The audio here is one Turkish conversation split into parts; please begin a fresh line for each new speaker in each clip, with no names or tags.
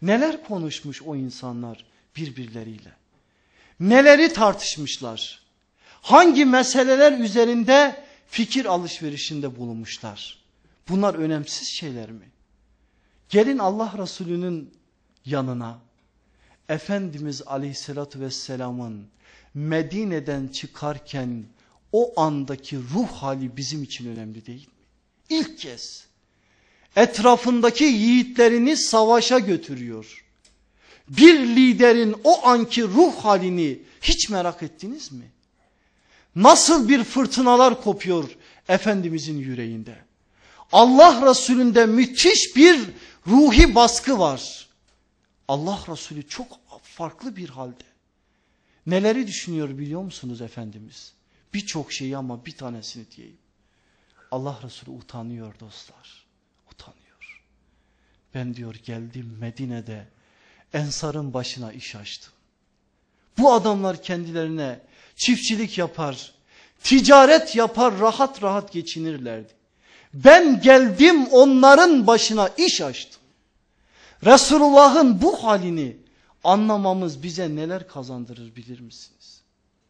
Neler konuşmuş o insanlar birbirleriyle? Neleri tartışmışlar? Hangi meseleler üzerinde fikir alışverişinde bulunmuşlar? Bunlar önemsiz şeyler mi? Gelin Allah Resulü'nün yanına, Efendimiz Aleyhisselatü Vesselam'ın Medine'den çıkarken o andaki ruh hali bizim için önemli değil mi? İlk kez etrafındaki yiğitlerini savaşa götürüyor. Bir liderin o anki ruh halini hiç merak ettiniz mi? Nasıl bir fırtınalar kopuyor Efendimizin yüreğinde. Allah Resulü'nde müthiş bir ruhi baskı var. Allah Resulü çok farklı bir halde. Neleri düşünüyor biliyor musunuz Efendimiz? Birçok şeyi ama bir tanesini diyeyim. Allah Resulü utanıyor dostlar. Utanıyor. Ben diyor geldim Medine'de Ensar'ın başına iş açtım. Bu adamlar kendilerine çiftçilik yapar, ticaret yapar, rahat rahat geçinirlerdi. Ben geldim onların başına iş açtım. Resulullah'ın bu halini anlamamız bize neler kazandırır bilir misiniz?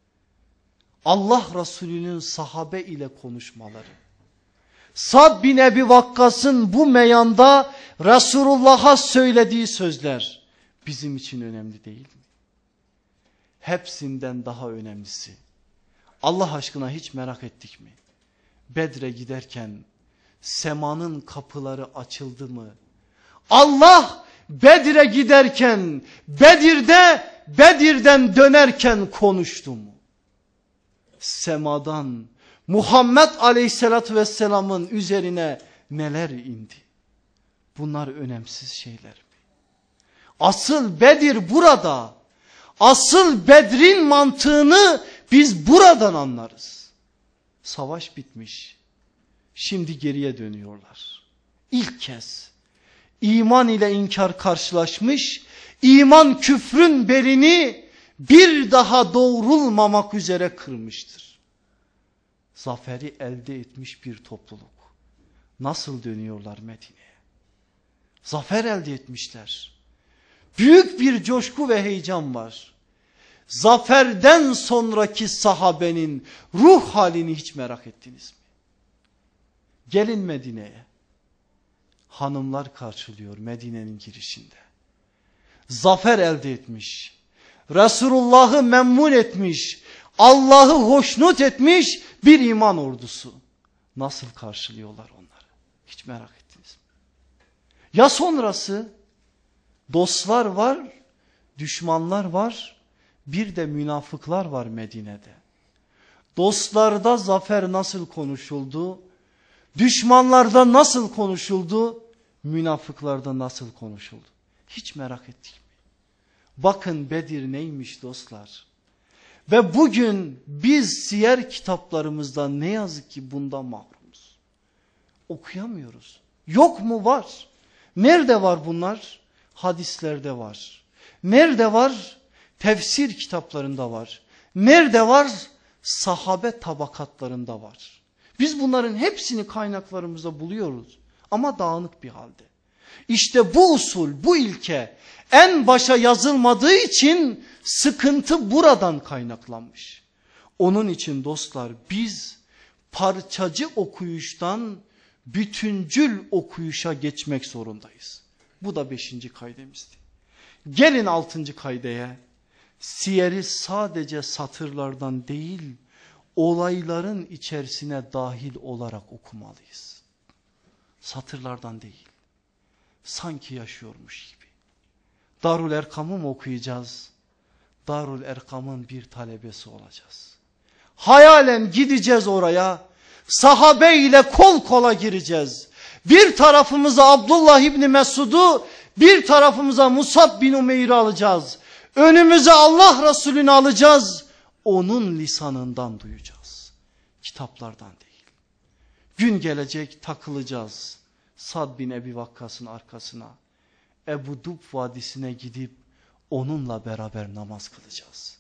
Allah Resulü'nün sahabe ile konuşmaları. Sa'd bin Ebi Vakkas'ın bu meyanda Resulullah'a söylediği sözler bizim için önemli değil mi? Hepsinden daha önemlisi. Allah aşkına hiç merak ettik mi? Bedre giderken semanın kapıları açıldı mı? Allah Bedir'e giderken Bedir'den dönerken konuştu mu? Semadan Muhammed Aleyhisselatü Vesselam'ın üzerine neler indi? Bunlar önemsiz şeyler mi? Asıl Bedir burada. Asıl Bedir'in mantığını biz buradan anlarız. Savaş bitmiş. Şimdi geriye dönüyorlar. İlk kez iman ile inkar karşılaşmış. İman küfrün belini bir daha doğrulmamak üzere kırmıştır. Zaferi elde etmiş bir topluluk. Nasıl dönüyorlar Medine'ye? Zafer elde etmişler. Büyük bir coşku ve heyecan var. Zaferden sonraki sahabenin ruh halini hiç merak ettiniz mi? Gelin Medine'ye. Hanımlar karşılıyor Medine'nin girişinde. Zafer elde etmiş. Resulullah'ı memnun etmiş. Allah'ı hoşnut etmiş bir iman ordusu. Nasıl karşılıyorlar onları? Hiç merak ettiniz mi? Ya sonrası? Dostlar var, düşmanlar var, bir de münafıklar var Medine'de. Dostlarda zafer nasıl konuşuldu? Düşmanlarda nasıl konuşuldu? Münafıklarda nasıl konuşuldu? Hiç merak ettik mi? Bakın Bedir neymiş dostlar. Ve bugün biz siyer kitaplarımızda ne yazık ki bundan mahrumuz. Okuyamıyoruz. Yok mu? Var. Nerede var bunlar? Hadislerde var. Nerede var? Tefsir kitaplarında var. Nerede var? Sahabe tabakatlarında var. Biz bunların hepsini kaynaklarımızda buluyoruz. Ama dağınık bir halde. İşte bu usul, bu ilke en başa yazılmadığı için sıkıntı buradan kaynaklanmış. Onun için dostlar biz parçacı okuyuştan bütüncül okuyuşa geçmek zorundayız. Bu da 5. kaydemizdi. Gelin 6. kaydeye. Siyeri sadece satırlardan değil, olayların içerisine dahil olarak okumalıyız. Satırlardan değil. Sanki yaşıyormuş gibi. Darül Erkam'ı mı okuyacağız? Darül Erkam'ın bir talebesi olacağız. Hayalen gideceğiz oraya. Sahabe ile kol kola gireceğiz. Bir tarafımıza Abdullah İbni Mesud'u, bir tarafımıza Musab bin Umeyr'i alacağız. Önümüze Allah Resulü'nü alacağız. Onun lisanından duyacağız. Kitaplardan değil. Gün gelecek takılacağız. Sa'd bin Ebi Vakkas'ın arkasına. Ebu Dub Vadisi'ne gidip onunla beraber namaz kılacağız.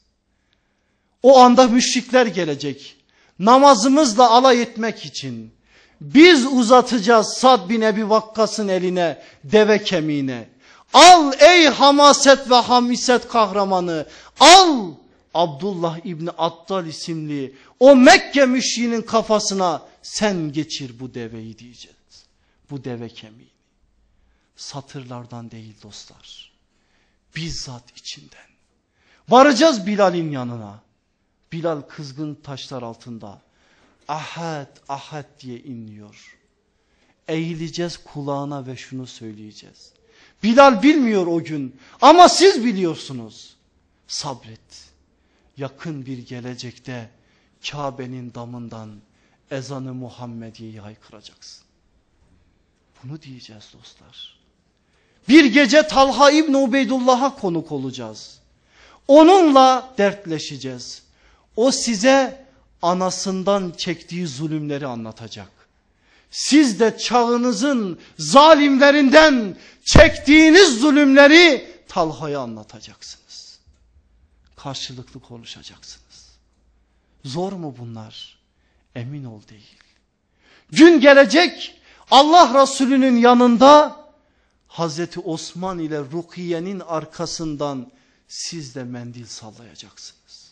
O anda müşrikler gelecek. Namazımızla alay etmek için. Biz uzatacağız Sa'd bin Ebi Vakkas'ın eline deve kemiğine. Al ey hamaset ve hamiset kahramanı. Al Abdullah İbni Attal isimli o Mekke müşriğinin kafasına sen geçir bu deveyi diyeceğiz. Bu deve kemiğini. Satırlardan değil dostlar. Bizzat içinden. Varacağız Bilal'in yanına. Bilal kızgın taşlar altında. Ahad, ahad diye inliyor. Eğileceğiz kulağına ve şunu söyleyeceğiz. Bilal bilmiyor o gün ama siz biliyorsunuz. Sabret. Yakın bir gelecekte Kabe'nin damından ezanı Muhammediye'yi haykıracaksın. Bunu diyeceğiz dostlar. Bir gece Talha İbni Ubeydullah'a konuk olacağız. Onunla dertleşeceğiz. O size anasından çektiği zulümleri anlatacak. Siz de çağınızın zalimlerinden çektiğiniz zulümleri Talha'ya anlatacaksınız. Karşılıklı konuşacaksınız. Zor mu bunlar? Emin ol değil. Gün gelecek Allah Resulü'nün yanında Hazreti Osman ile Rukiye'nin arkasından siz de mendil sallayacaksınız.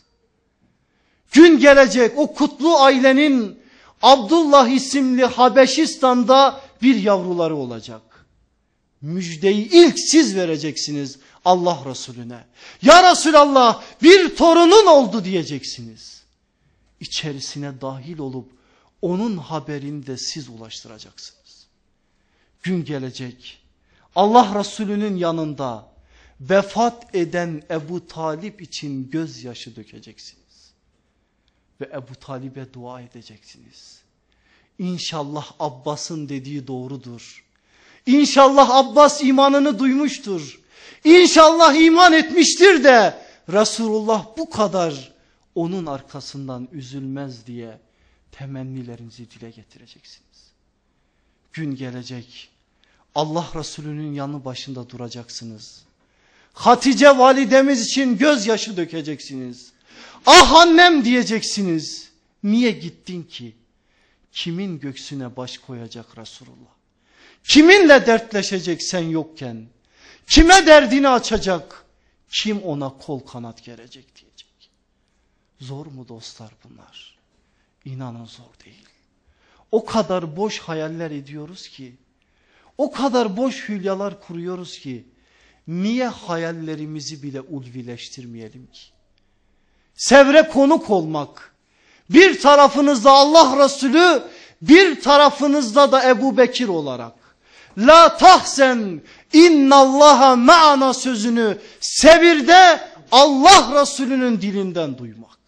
Gün gelecek o kutlu ailenin Abdullah isimli Habeşistan'da bir yavruları olacak. Müjdeyi ilk siz vereceksiniz Allah Resulüne. Ya Resulallah bir torunun oldu diyeceksiniz. İçerisine dahil olup onun haberini de siz ulaştıracaksınız. Gün gelecek Allah Resulü'nün yanında vefat eden Ebu Talip için gözyaşı dökeceksiniz. Ve Ebu Talib'e dua edeceksiniz. İnşallah Abbas'ın dediği doğrudur. İnşallah Abbas imanını duymuştur. İnşallah iman etmiştir de Resulullah bu kadar onun arkasından üzülmez diye temennilerinizi dile getireceksiniz. Gün gelecek Allah Resulü'nün yanı başında duracaksınız. Hatice validemiz için gözyaşı dökeceksiniz. Ah annem diyeceksiniz. Niye gittin ki? Kimin göğsüne baş koyacak Resulullah? Kiminle dertleşecek sen yokken? Kime derdini açacak? Kim ona kol kanat gerecek diyecek. Zor mu dostlar bunlar? İnanın zor değil. O kadar boş hayaller ediyoruz ki, o kadar boş hülyalar kuruyoruz ki, niye hayallerimizi bile ulvileştirmeyelim ki? Sevre konuk olmak, bir tarafınızda Allah Resulü, bir tarafınızda da Ebu Bekir olarak, la tahsen innallaha ma'ana sözünü sevirde Allah Resulü'nün dilinden duymak.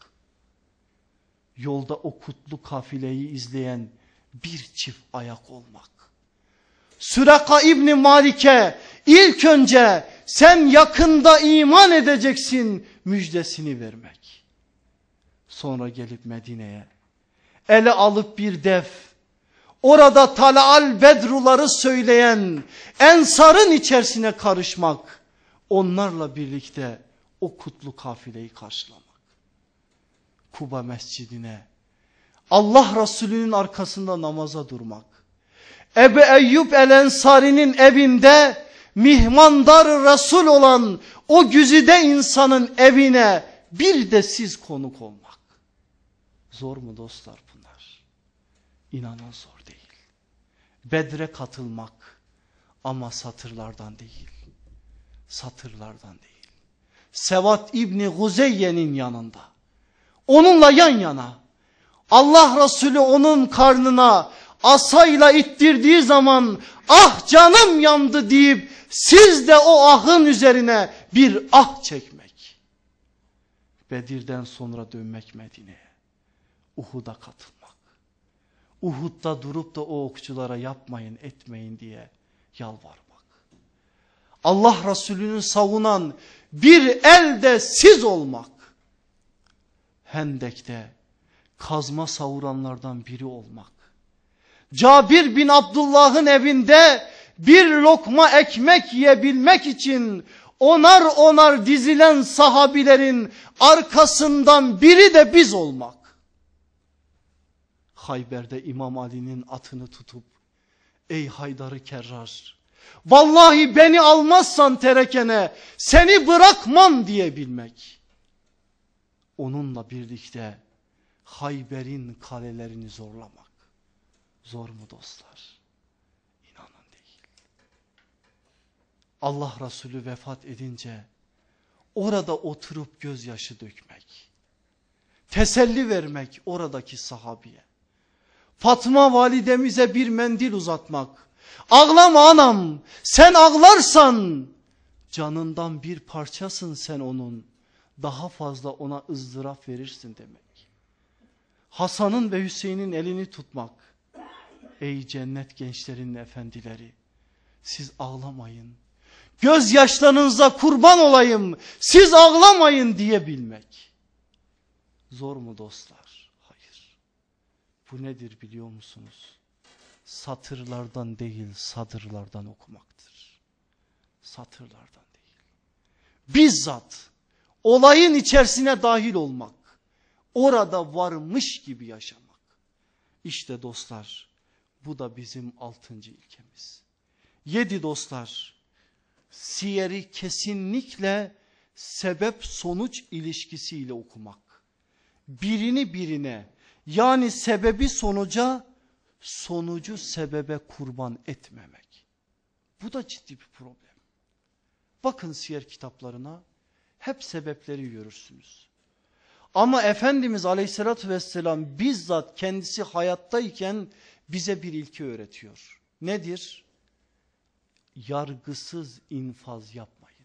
Yolda o kutlu kafileyi izleyen bir çift ayak olmak. Süraka İbni Malik'e ilk önce sen yakında iman edeceksin müjdesini vermek. Sonra gelip Medine'ye ele alıp bir def, orada tala'al bedruları söyleyen ensarın içerisine karışmak, onlarla birlikte o kutlu kafileyi karşılamak. Kuba mescidine, Allah Resulü'nün arkasında namaza durmak. Ebu Eyyub el-Ensari'nin evinde mihmandar Resul olan o güzide insanın evine bir de siz konuk olmak. Zor mu dostlar bunlar? İnanın zor değil. Bedre katılmak ama satırlardan değil. Satırlardan değil. Sevat İbni Guzeyye'nin yanında. Onunla yan yana. Allah Resulü onun karnına asayla ittirdiği zaman ah canım yandı deyip siz de o ahın üzerine bir ah çekmek. Bedir'den sonra dönmek Medine'ye. Uhud'a katılmak. Uhud'da durup da o okçulara yapmayın etmeyin diye yalvarmak. Allah Resulü'nü savunan bir elde siz olmak. Hendek'te kazma savuranlardan biri olmak. Cabir bin Abdullah'ın evinde bir lokma ekmek yiyebilmek için onar onar dizilen sahabilerin arkasından biri de biz olmak. Hayber'de İmam Ali'nin atını tutup ey Haydar-ı Kerrar Vallahi beni almazsan terekene seni bırakmam diyebilmek. Onunla birlikte Hayber'in kalelerini zorlamak. Zor mu dostlar? İnanın değil. Allah Resulü vefat edince orada oturup gözyaşı dökmek. Teselli vermek oradaki sahabiye. Fatma validemize bir mendil uzatmak. Ağlama anam, sen ağlarsan canından bir parçasın sen onun. Daha fazla ona ızdırap verirsin demek. Hasan'ın ve Hüseyin'in elini tutmak. Ey cennet gençlerinin efendileri, siz ağlamayın. Gözyaşlarınıza kurban olayım, siz ağlamayın diyebilmek. Zor mu dostlar? Hayır. Bu nedir biliyor musunuz? Satırlardan değil, sadırlardan okumaktır. Satırlardan değil. Bizzat olayın içerisine dahil olmak. Orada varmış gibi yaşamak. İşte dostlar, bu da bizim 6. ilkemiz. 7 dostlar, siyeri kesinlikle sebep sonuç ilişkisiyle okumak. Birini birine, yani sebebi sonuca, sonucu sebebe kurban etmemek. Bu da ciddi bir problem. Bakın siyer kitaplarına, hep sebepleri görürsünüz. Ama Efendimiz Aleyhisselatü Vesselam bizzat kendisi hayattayken bize bir ilke öğretiyor. Nedir? Yargısız infaz yapmayın.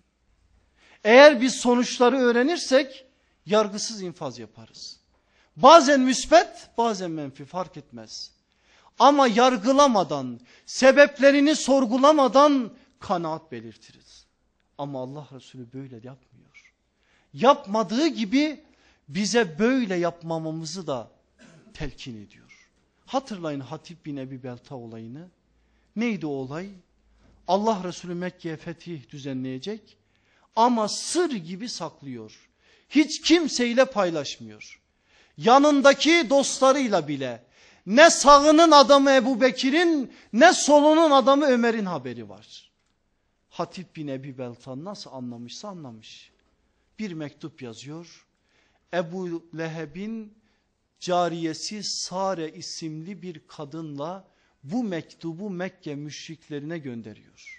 Eğer biz sonuçları öğrenirsek yargısız infaz yaparız. Bazen müsbet, bazen menfi, fark etmez. Ama yargılamadan, sebeplerini sorgulamadan kanaat belirtiriz. Ama Allah Resulü böyle yapmıyor. Yapmadığı gibi bize böyle yapmamamızı da telkin ediyor. Hatırlayın Hatip bin Ebi Belta olayını. Neydi o olay? Allah Resulü Mekke'ye fetih düzenleyecek ama sır gibi saklıyor. Hiç kimseyle paylaşmıyor. Yanındaki dostlarıyla bile ne sağının adamı Ebu Bekir'in ne solunun adamı Ömer'in haberi var. Hatip bin Ebi Belta nasıl anlamışsa anlamış. Bir mektup yazıyor. Ebu Leheb'in cariyesi Sare isimli bir kadınla bu mektubu Mekke müşriklerine gönderiyor.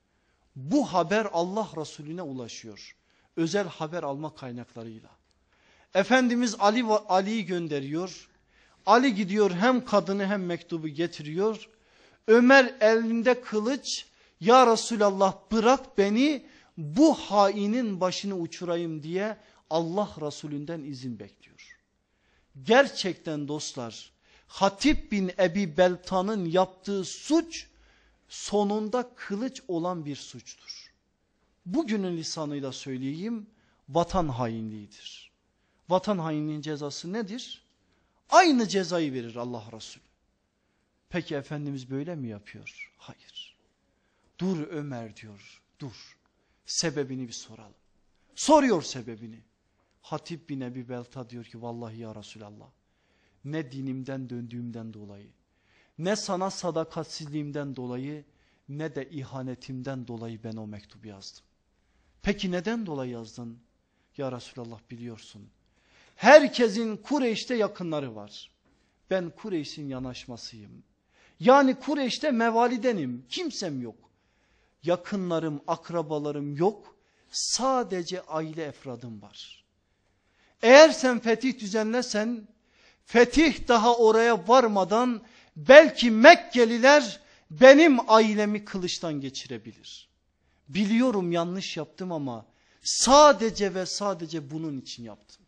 Bu haber Allah Resulüne ulaşıyor. Özel haber alma kaynaklarıyla. Efendimiz Ali'yi gönderiyor. Ali gidiyor, hem kadını hem mektubu getiriyor. Ömer elinde kılıç, ya Resulallah bırak beni bu hainin başını uçurayım diye Allah Resulünden izin bekliyor. Gerçekten dostlar, Hatip bin Ebi Belta'nın yaptığı suç sonunda kılıç olan bir suçtur. Bugünün lisanıyla söyleyeyim, vatan hainliğidir. Vatan hainliğinin cezası nedir? Aynı cezayı verir Allah Resulü. Peki Efendimiz böyle mi yapıyor? Hayır. Dur Ömer diyor, dur. Sebebini bir soralım. Soruyor sebebini. Hatip bin Ebi Belta diyor ki vallahi ya Resulallah, ne dinimden döndüğümden dolayı, ne sana sadakatsizliğimden dolayı, ne de ihanetimden dolayı ben o mektubu yazdım. Peki neden dolayı yazdın? Ya Resulallah biliyorsun, herkesin Kureyş'te yakınları var. Ben Kureyş'in yanaşmasıyım. Yani Kureyş'te mevalidenim, kimsem yok. Yakınlarım, akrabalarım yok. Sadece aile efradım var. Eğer sen fetih düzenlesen, fetih daha oraya varmadan belki Mekkeliler benim ailemi kılıçtan geçirebilir. Biliyorum yanlış yaptım ama sadece ve sadece bunun için yaptım.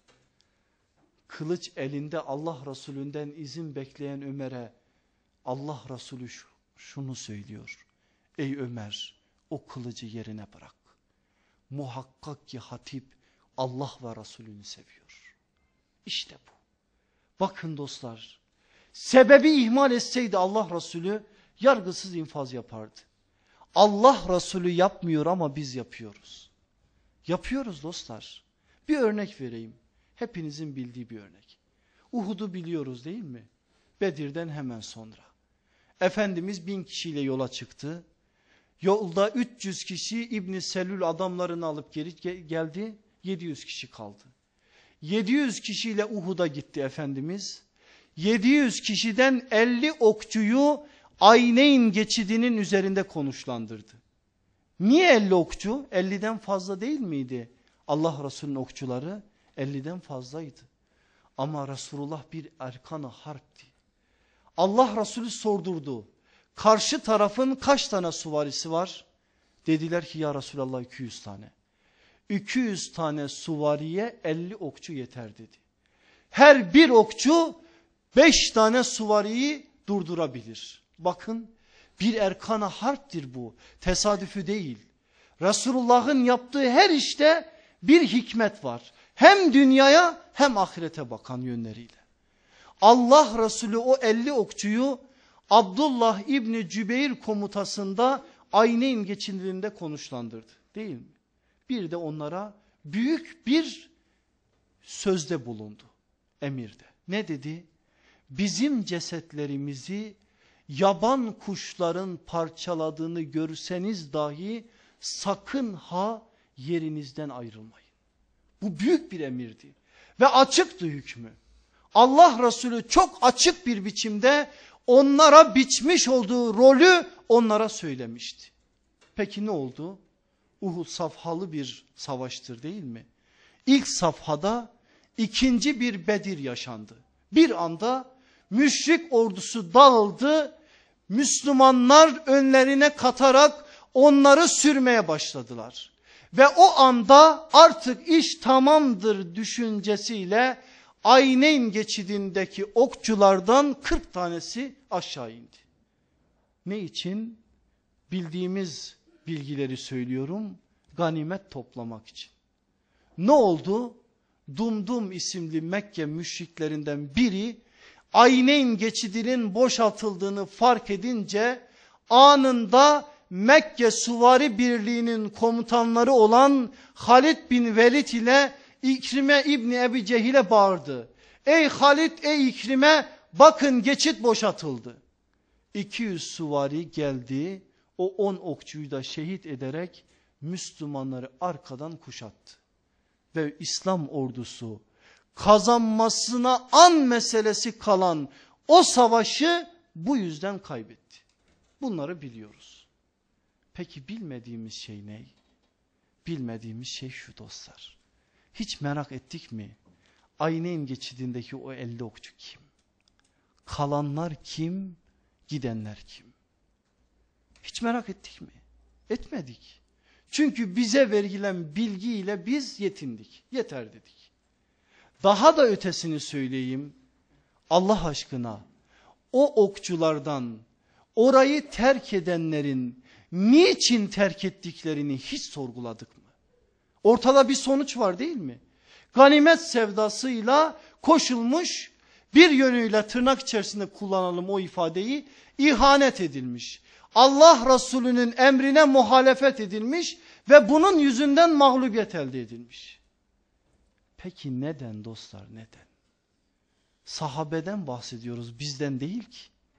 Kılıç elinde Allah Resulünden izin bekleyen Ömer'e Allah Resulü şunu söylüyor. Ey Ömer, o kılıcı yerine bırak. Muhakkak ki Hatip Allah ve Resulünü seviyor. İşte bu. Bakın dostlar, sebebi ihmal etseydi Allah Resulü yargısız infaz yapardı. Allah Resulü yapmıyor ama biz yapıyoruz. Yapıyoruz dostlar. Bir örnek vereyim. Hepinizin bildiği bir örnek. Uhud'u biliyoruz değil mi? Bedir'den hemen sonra. Efendimiz 1000 kişiyle yola çıktı. Yolda 300 kişi İbn Selül adamlarını alıp geri geldi. 700 kişi kaldı. 700 kişiyle Uhud'a gitti Efendimiz. 700 kişiden 50 okçuyu Ayneyn geçidinin üzerinde konuşlandırdı. Niye 50 okçu? 50'den fazla değil miydi? Allah Resulü'nün okçuları 50'den fazlaydı. Ama Resulullah bir erkan-ı harpti. Allah Resulü sordurdu. Karşı tarafın kaç tane süvarisi var? Dediler ki ya Resulallah 200 tane. 200 tane süvariye 50 okçu yeter dedi. Her bir okçu 5 tane süvariyi durdurabilir. Bakın bir erkan-ı harptir bu. Tesadüfü değil. Resulullah'ın yaptığı her işte bir hikmet var. Hem dünyaya hem ahirete bakan yönleriyle. Allah Resulü o 50 okçuyu Abdullah İbni Cübeyr komutasında Ayneyn geçidinde konuşlandırdı. Değil mi? Bir de onlara büyük bir sözde bulundu. Emirde. Ne dedi? Bizim cesetlerimizi yaban kuşların parçaladığını görseniz dahi sakın ha yerinizden ayrılmayın. Bu büyük bir emirdi ve açıktı hükmü. Allah Resulü çok açık bir biçimde onlara biçmiş olduğu rolü onlara söylemişti. Peki ne oldu? Uhud safhalı bir savaştır değil mi? İlk safhada ikinci bir Bedir yaşandı. Bir anda müşrik ordusu dağıldı. Müslümanlar önlerine katarak onları sürmeye başladılar. Ve o anda artık iş tamamdır düşüncesiyle Ayneyn geçidindeki okçulardan 40 tanesi aşağı indi. Ne için? Bildiğimiz bilgileri söylüyorum. Ganimet toplamak için. Ne oldu? Dumdum isimli Mekke müşriklerinden biri Ayneyn geçidinin boşaltıldığını fark edince anında Mekke Süvari Birliği'nin komutanları olan Halid bin Velid ile İkrime İbni Ebi Cehil'e bağırdı. Ey Halid, ey İkrime, bakın geçit boşaltıldı. 200 süvari geldi, o 10 okçuyu da şehit ederek Müslümanları arkadan kuşattı. Ve İslam ordusu kazanmasına an meselesi kalan o savaşı bu yüzden kaybetti. Bunları biliyoruz. Peki bilmediğimiz şey ne? Bilmediğimiz şey şu dostlar. Hiç merak ettik mi? Ayneyn geçidindeki o 50 okçu kim? Kalanlar kim? Gidenler kim? Hiç merak ettik mi? Etmedik. Çünkü bize verilen bilgiyle biz yetindik. Yeter dedik. Daha da ötesini söyleyeyim. Allah aşkına o okçulardan orayı terk edenlerin niçin terk ettiklerini hiç sorguladık mı? Ortada bir sonuç var değil mi? Ganimet sevdasıyla koşulmuş, bir yönüyle tırnak içerisinde kullanalım o ifadeyi, ihanet edilmiş. Allah Resulü'nün emrine muhalefet edilmiş ve bunun yüzünden mağlubiyet elde edilmiş. Peki neden dostlar, neden? Sahabeden bahsediyoruz, bizden değil ki.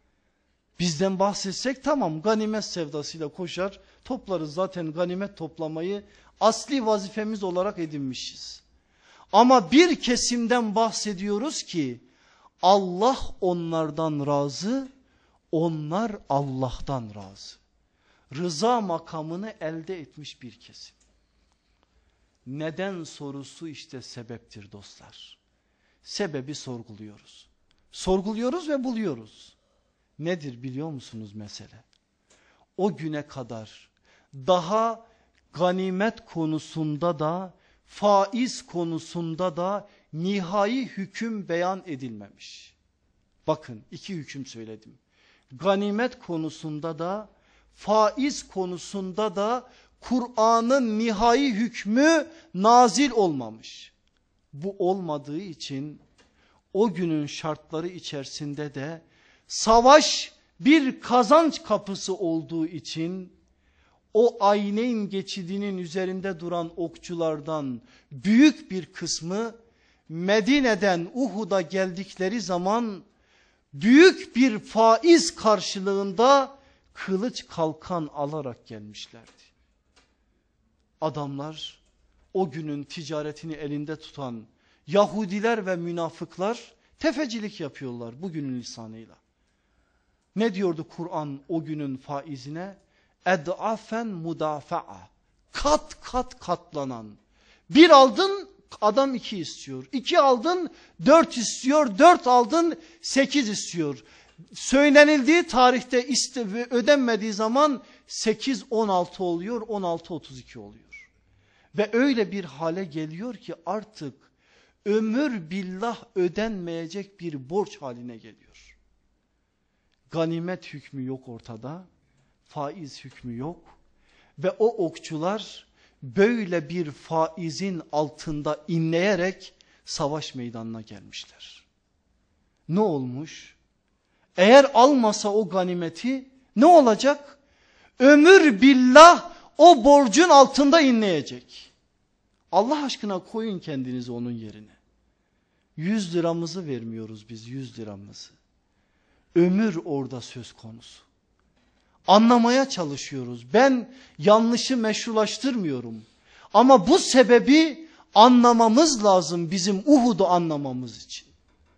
Bizden bahsetsek tamam, ganimet sevdasıyla koşar toplarız, zaten ganimet toplamayı asli vazifemiz olarak edinmişiz. Ama bir kesimden bahsediyoruz ki Allah onlardan razı, onlar Allah'tan razı. Rıza makamını elde etmiş bir kesim. Neden sorusu işte sebeptir dostlar. Sebebi sorguluyoruz. Sorguluyoruz ve buluyoruz. Nedir biliyor musunuz mesele? O güne kadar daha ganimet konusunda da faiz konusunda da nihai hüküm beyan edilmemiş. Bakın iki hüküm söyledim. Ganimet konusunda da faiz konusunda da Kur'an'ın nihai hükmü nazil olmamış. Bu olmadığı için o günün şartları içerisinde de savaş bir kazanç kapısı olduğu için o Ayneyn geçidinin üzerinde duran okçulardan büyük bir kısmı Medine'den Uhud'a geldikleri zaman büyük bir faiz karşılığında kılıç kalkan alarak gelmişlerdi. Adamlar, o günün ticaretini elinde tutan Yahudiler ve münafıklar tefecilik yapıyorlar bugünün lisanıyla. Ne diyordu Kur'an o günün faizine? Ed'afen mudafa'a. Kat kat katlanan. Bir aldın adam 2 istiyor. 2 aldın 4 istiyor. 4 aldın 8 istiyor. Söylenildiği tarihte ödenmediği zaman 8-16 oluyor, 16-32 oluyor. Ve öyle bir hale geliyor ki artık ömür billah ödenmeyecek bir borç haline geliyor. Ganimet hükmü yok ortada, faiz hükmü yok ve o okçular böyle bir faizin altında inleyerek savaş meydanına gelmişler. Ne olmuş? Eğer almasa o ganimeti ne olacak? Ömür billah o borcun altında inleyecek. Allah aşkına koyun kendinizi onun yerine. 100 liramızı vermiyoruz biz, 100 liramızı. Ömür orada söz konusu. Anlamaya çalışıyoruz. Ben yanlışı meşrulaştırmıyorum. Ama bu sebebi anlamamız lazım bizim Uhud'u anlamamız için.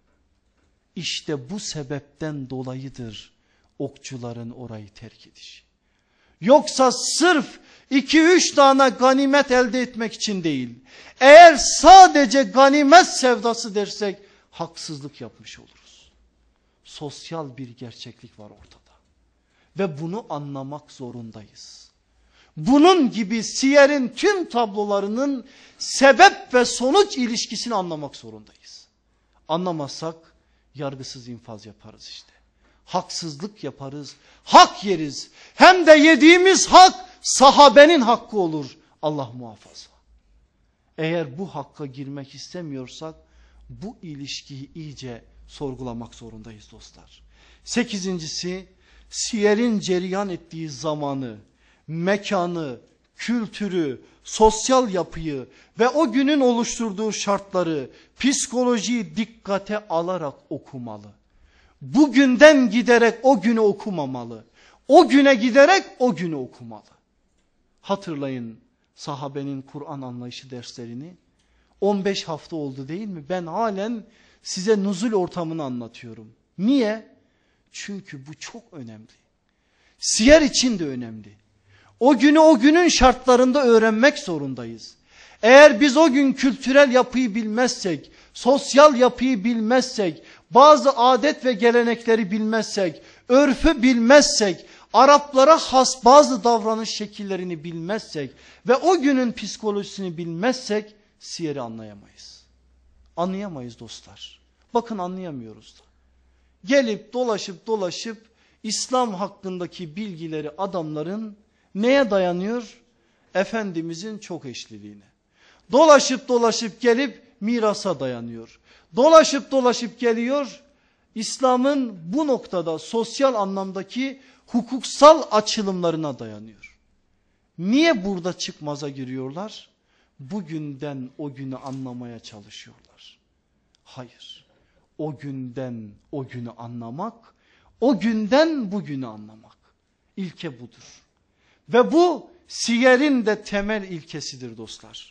İşte bu sebepten dolayıdır okçuların orayı terk edişi. Yoksa sırf 2-3 tane ganimet elde etmek için değil. Eğer sadece ganimet sevdası dersek haksızlık yapmış oluruz. Sosyal bir gerçeklik var ortada. Ve bunu anlamak zorundayız. Bunun gibi siyerin tüm tablolarının sebep ve sonuç ilişkisini anlamak zorundayız. Anlamazsak yargısız infaz yaparız işte. Haksızlık yaparız, hak yeriz. Hem de yediğimiz hak sahabenin hakkı olur. Allah muhafaza. Eğer bu hakka girmek istemiyorsak bu ilişkiyi iyice sorgulamak zorundayız dostlar. 8.'si siyerin cereyan ettiği zamanı, mekanı, kültürü, sosyal yapıyı ve o günün oluşturduğu şartları, psikolojiyi dikkate alarak okumalı. Bugünden giderek o günü okumamalı. O güne giderek o günü okumalı. Hatırlayın sahabenin Kur'an anlayışı derslerini. 15 hafta oldu değil mi? Ben halen size nuzul ortamını anlatıyorum. Niye? Çünkü bu çok önemli. Siyer için de önemli. O günü o günün şartlarında öğrenmek zorundayız. Eğer biz o gün kültürel yapıyı bilmezsek, sosyal yapıyı bilmezsek, bazı adet ve gelenekleri bilmezsek, örfü bilmezsek, Araplara has bazı davranış şekillerini bilmezsek ve o günün psikolojisini bilmezsek siyeri anlayamayız. Anlayamayız dostlar. Bakın anlayamıyoruz da. Gelip dolaşıp İslam hakkındaki bilgileri adamların neye dayanıyor? Efendimizin çok eşliliğine. Dolaşıp gelip mirasa dayanıyor. Dolaşıp geliyor İslam'ın bu noktada sosyal anlamdaki hukuksal açılımlarına dayanıyor. Niye burada çıkmaza giriyorlar? Bugünden o günü anlamaya çalışıyorlar. Hayır. O günden o günü anlamak, o günden bugünü anlamak. İlke budur. Ve bu siyerin de temel ilkesidir dostlar.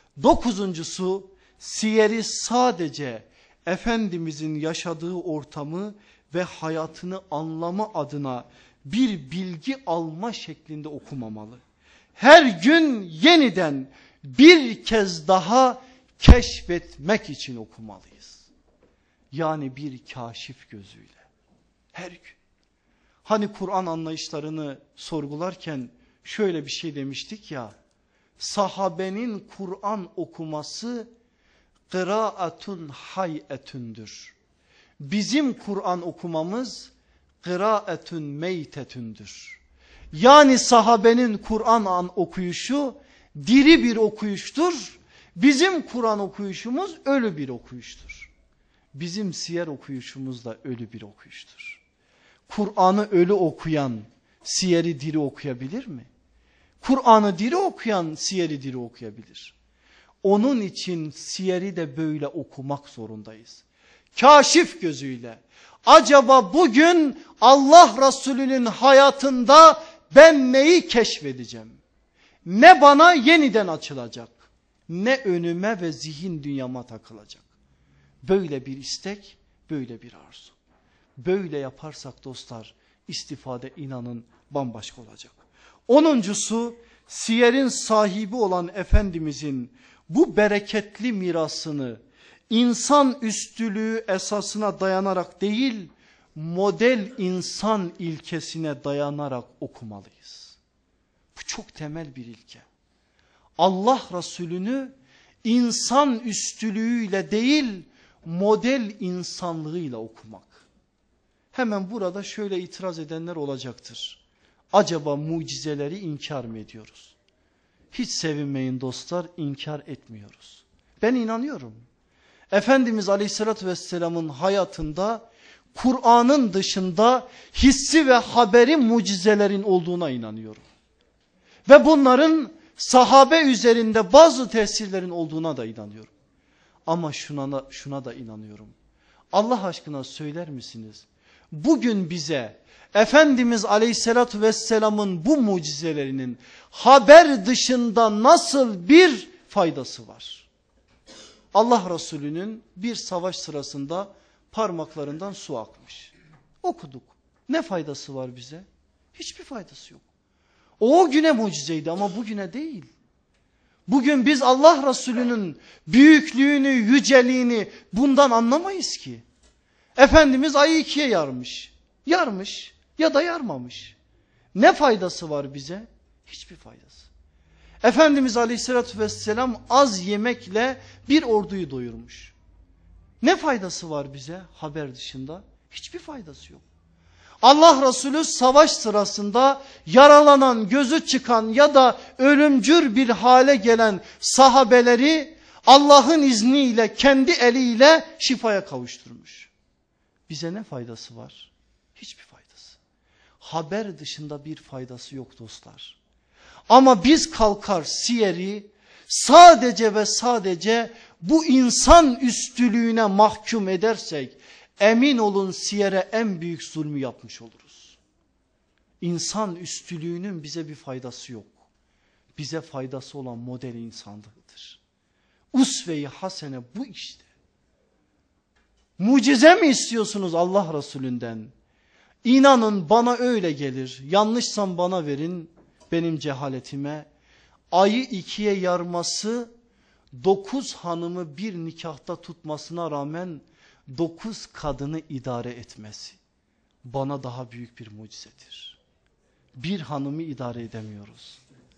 9.'su siyeri sadece Efendimizin yaşadığı ortamı ve hayatını anlama adına bir bilgi alma şeklinde okumamalı. Her gün yeniden bir kez daha keşfetmek için okumalıyız. Yani bir kaşif gözüyle. Her gün. Hani Kur'an anlayışlarını sorgularken şöyle bir şey demiştik ya. Sahabenin Kur'an okuması kıraatun hayetündür. Bizim Kur'an okumamız kıraatun meytetündür. Yani sahabenin Kur'an okuyuşu diri bir okuyuştur. Bizim Kur'an okuyuşumuz ölü bir okuyuştur. Bizim siyer okuyuşumuz da ölü bir okuyuştur. Kur'an'ı ölü okuyan siyeri diri okuyabilir mi? Kur'an'ı diri okuyan siyeri diri okuyabilir. Onun için siyeri de böyle okumak zorundayız. Kaşif gözüyle, Acaba bugün Allah Resulü'nün hayatında ben neyi keşfedeceğim? Ne bana yeniden açılacak, ne önüme ve zihin dünyama takılacak. Böyle bir istek, böyle bir arzu. Böyle yaparsak dostlar, istifade inanın bambaşka olacak. 10'uncusu, siyerin sahibi olan Efendimizin bu bereketli mirasını insan üstülüğü esasına dayanarak değil, model insan ilkesine dayanarak okumalıyız. Bu çok temel bir ilke. Allah Resulü'nü insan üstülüğüyle değil, model insanlığıyla okumak. Hemen burada şöyle itiraz edenler olacaktır. Acaba mucizeleri inkar mı ediyoruz? Hiç sevinmeyin dostlar, inkar etmiyoruz. Ben inanıyorum. Efendimiz Aleyhisselatü Vesselam'ın hayatında Kur'an'ın dışında hissi ve haberi mucizelerin olduğuna inanıyorum. Ve bunların sahabe üzerinde bazı tesirlerin olduğuna da inanıyorum. Ama şuna da inanıyorum. Allah aşkına söyler misiniz? Bugün bize Efendimiz Aleyhisselatü Vesselam'ın bu mucizelerinin haber dışında nasıl bir faydası var? Allah Resulü'nün bir savaş sırasında parmaklarından su akmış. Okuduk. Ne faydası var bize? Hiçbir faydası yok. O güne mucizeydi ama bugüne değil. Bugün biz Allah Resulü'nün büyüklüğünü, yüceliğini bundan anlamayız ki. Efendimiz ayı ikiye yarmış. Yarmış ya da yarmamış. Ne faydası var bize? Hiçbir faydası. Efendimiz Aleyhisselatü Vesselam az yemekle bir orduyu doyurmuş. Ne faydası var bize haber dışında? Hiçbir faydası yok. Allah Resulü savaş sırasında yaralanan, gözü çıkan ya da ölümcül bir hale gelen sahabeleri Allah'ın izniyle kendi eliyle şifaya kavuşturmuş. Bize ne faydası var? Hiçbir faydası. Haber dışında bir faydası yok dostlar. Ama biz kalkar siyeri sadece ve sadece bu insan üstülüğüne mahkum edersek emin olun siyere en büyük zulmü yapmış oluruz. İnsan üstülüğünün bize bir faydası yok. Bize faydası olan model insanlığıdır. Usve-i hasene bu işte. Mucize mi istiyorsunuz Allah Resulünden? İnanın bana öyle gelir. Yanlışsam bana verin benim cehaletime. Ayı ikiye yarması 9 hanımı bir nikahta tutmasına rağmen 9 kadını idare etmesi bana daha büyük bir mucizedir. Bir hanımı idare edemiyoruz.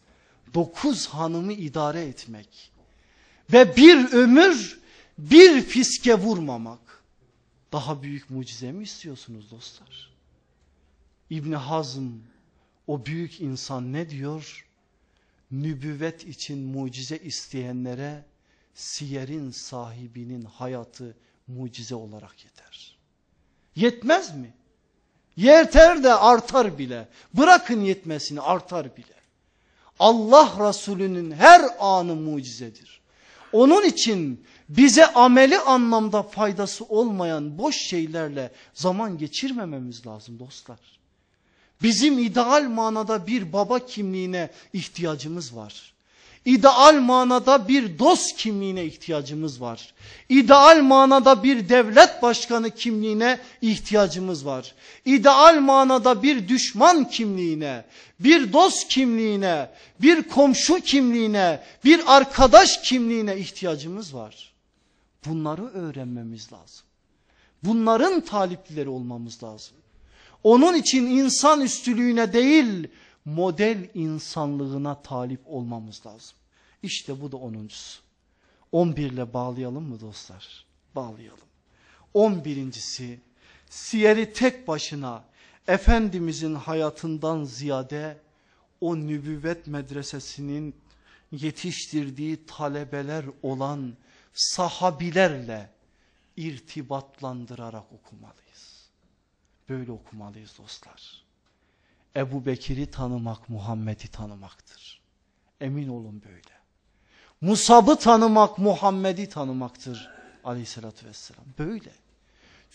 9 hanımı idare etmek ve bir ömür bir fiske vurmamak daha büyük mucize mi istiyorsunuz dostlar? İbni Hazm o büyük insan ne diyor? Nübüvvet için mucize isteyenlere siyerin sahibinin hayatı mucize olarak yeter. Yetmez mi? Yeter de artar bile. Bırakın yetmesini, artar bile. Allah Resulü'nün her anı mucizedir. Onun için bize ameli anlamda faydası olmayan boş şeylerle zaman geçirmememiz lazım dostlar. Bizim ideal manada bir baba kimliğine ihtiyacımız var. İdeal manada bir dost kimliğine ihtiyacımız var. İdeal manada bir devlet başkanı kimliğine ihtiyacımız var. İdeal manada bir düşman kimliğine, bir dost kimliğine, bir komşu kimliğine, bir arkadaş kimliğine ihtiyacımız var. Bunları öğrenmemiz lazım. Bunların talipleri olmamız lazım. Onun için insan üstülüğüne değil, model insanlığına talip olmamız lazım. İşte bu da 10'uncusu. 11 ile bağlayalım mı dostlar? Bağlayalım. 11'incisi siyeri tek başına Efendimizin hayatından ziyade o nübüvvet medresesinin yetiştirdiği talebeler olan sahabilerle irtibatlandırarak okumalıyız. Böyle okumalıyız dostlar. Ebu Bekir'i tanımak Muhammed'i tanımaktır. Emin olun böyle. Musab'ı tanımak Muhammed'i tanımaktır aleyhissalatü vesselam. Böyle.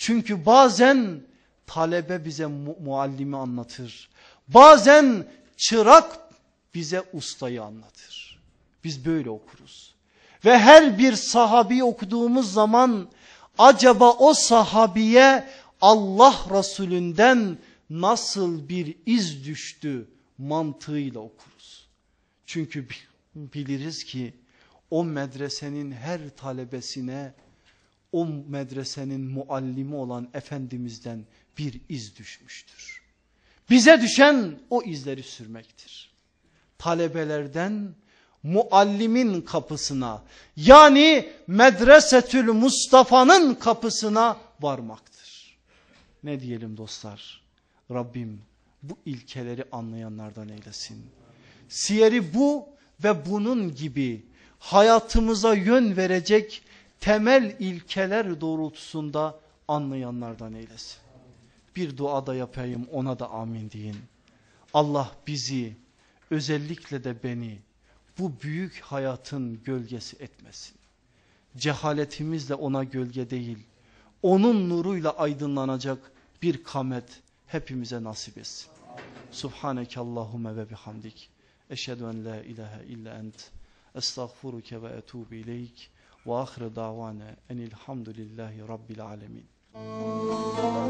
Çünkü bazen talebe bize muallimi anlatır. Bazen çırak bize ustayı anlatır. Biz böyle okuruz. Ve her bir sahabeyi okuduğumuz zaman acaba o sahabiye Allah Resulünden nasıl bir iz düştü mantığıyla okuruz. Çünkü biliriz ki o medresenin her talebesine o medresenin muallimi olan Efendimiz'den bir iz düşmüştür. Bize düşen o izleri sürmektir. Talebelerden muallimin kapısına, yani Medresetül Mustafa'nın kapısına varmaktır. Ne diyelim dostlar? Rabbim bu ilkeleri anlayanlardan eylesin. Siyeri bu ve bunun gibi hayatımıza yön verecek temel ilkeler doğrultusunda anlayanlardan eylesin. Bir dua da yapayım, ona da amin deyin. Allah bizi, özellikle de beni bu büyük hayatın gölgesi etmesin. Cehaletimizle ona gölge değil, onun nuruyla aydınlanacak bir kamet hepimize nasip etsin. Subhaneke Allahümme ve bihamdik. Eşhedü en la ilahe illa ent. Estağfuruke ve etubu ileyk. Ve ahire davane enilhamdülillahi rabbil alemin.